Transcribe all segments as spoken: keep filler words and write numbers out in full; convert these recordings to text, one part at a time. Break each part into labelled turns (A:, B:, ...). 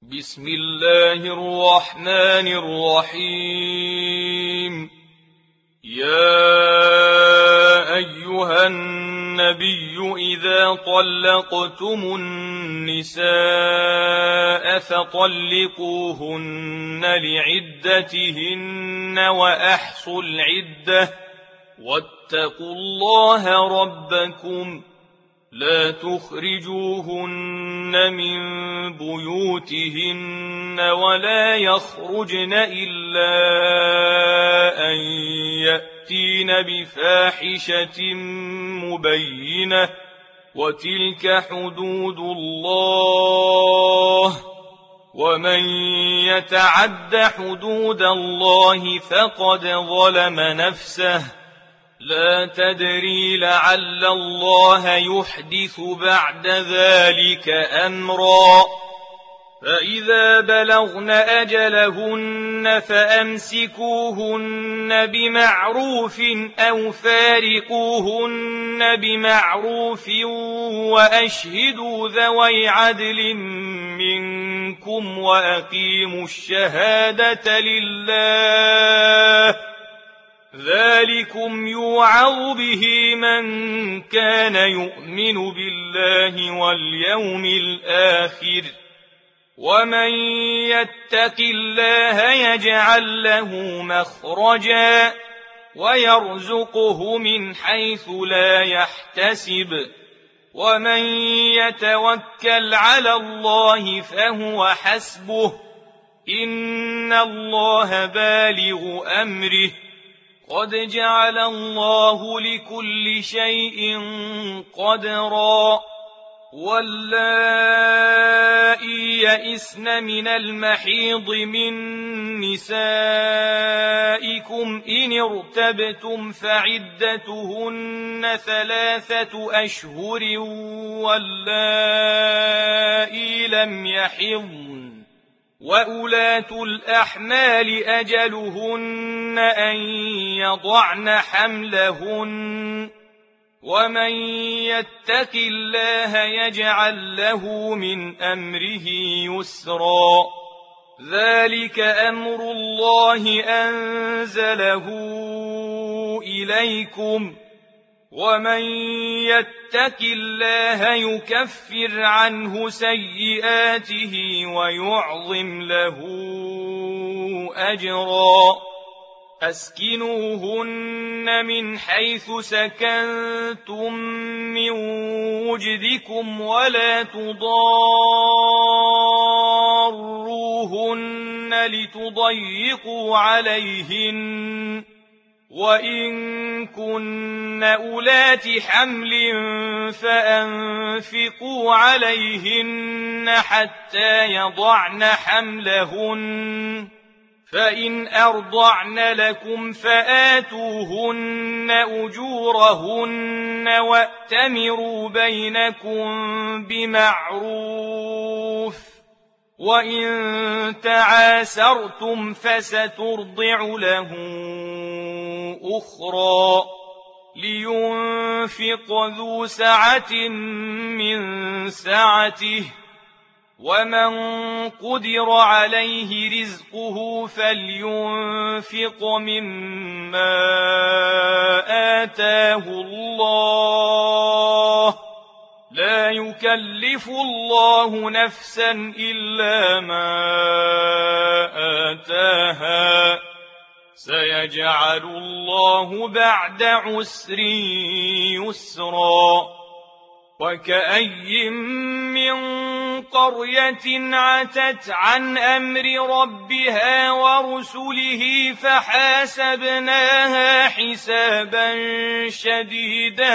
A: بسم الله الرحمن الرحيم. يا أيها النبي إذا طلقتم النساء فطلقوهن لعدتهن وأحصوا العدة واتقوا الله ربكم لا تخرجوهن من بيوتهن ولا يخرجن إلا أن يأتين بفاحشة مبينة وتلك حدود الله ومن يتعد حدود الله فقد ظلم نفسه لا تدري لعل الله يحدث بعد ذلك أمرا. فإذا بلغن أجلهن فأمسكوهن بمعروف أو فارقوهن بمعروف وأشهدوا ذوي عدل منكم وأقيموا الشهادة لله ذلكم يوعظ به من كان يؤمن بالله واليوم الآخر ومن يتق الله يجعل له مخرجا ويرزقه من حيث لا يحتسب ومن يتوكل على الله فهو حسبه إن الله بالغ أمره قد جعل الله لكل شيء قدرا. واللائي يئسن من المحيض من نسائكم إن ارتبتم فعدتهن ثلاثة أشهر واللائي لم يحضن وأولاة الأحمال أجلهن أن يضعن حملهن ومن يتق الله يجعل له من أمره يسرا. ذلك أمر الله أنزله إليكم ومن يتق الله يكفر عنه سيئاته ويعظم له أجرا. أسكنوهن من حيث سكنتم من وجدكم ولا تضاروهن لتضيقوا عليهن وإن كن أولات حمل فأنفقوا عليهن حتى يضعن حملهن فإن أرضعن لكم فآتوهن أجورهن وأتمروا بينكم بمعروف وإن تعاسرتم فسترضع له أخرى لينفق ذو سعة من سعته ومن قدر عليه رزقه فلينفق مما آتاه الله لا يكلف الله نفسا إلا ما آتاها سيجعل الله بعد عسر يسرا. وكأي من قرية عتت عن أمر ربها ورسله فحاسبناها حسابا شديدا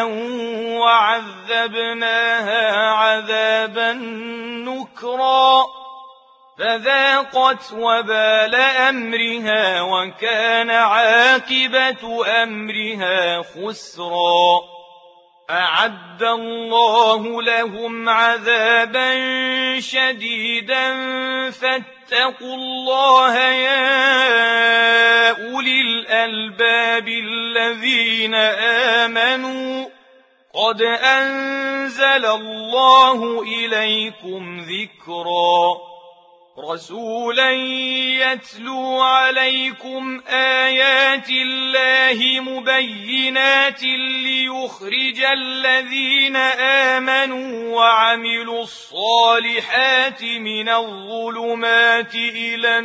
A: وعذبناها عذابا نكرا فذاقت وبال أمرها وكان عاقبة أمرها خسرا. أعد الله لهم عذابا شديدا فاتقوا الله يا أولي الألباب الذين آمنوا قد أنزل الله إليكم ذكرا رسولا يتلو عليكم آيات الله مبينات ليخرج الذين آمنوا وعملوا الصالحات من الظلمات إلى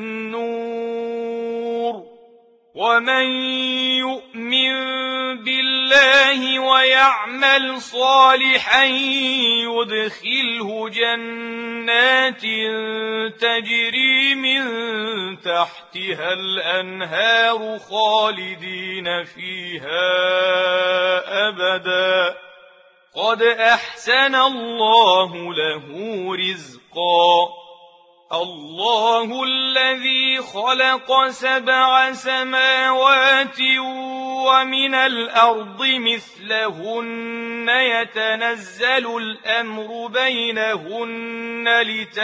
A: النور ومن يؤمن بالله ويعمل صالحا يدخله جنات تجري من تحتها الأنهار خالدين فيها أبدا قد أحسن الله له رزقا الله الذي خلق سبع سماوات ومن الأرض مثلهن يتنزل الأمر بينهن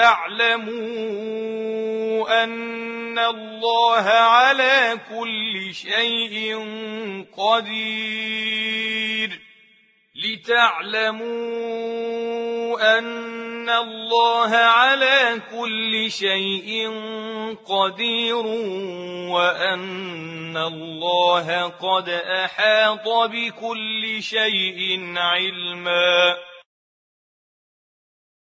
A: لتعلموا أن الله على كل شيء قدير لتعلموا أن الله على كل شيء قدير وأن الله قد أحاط بكل شيء علما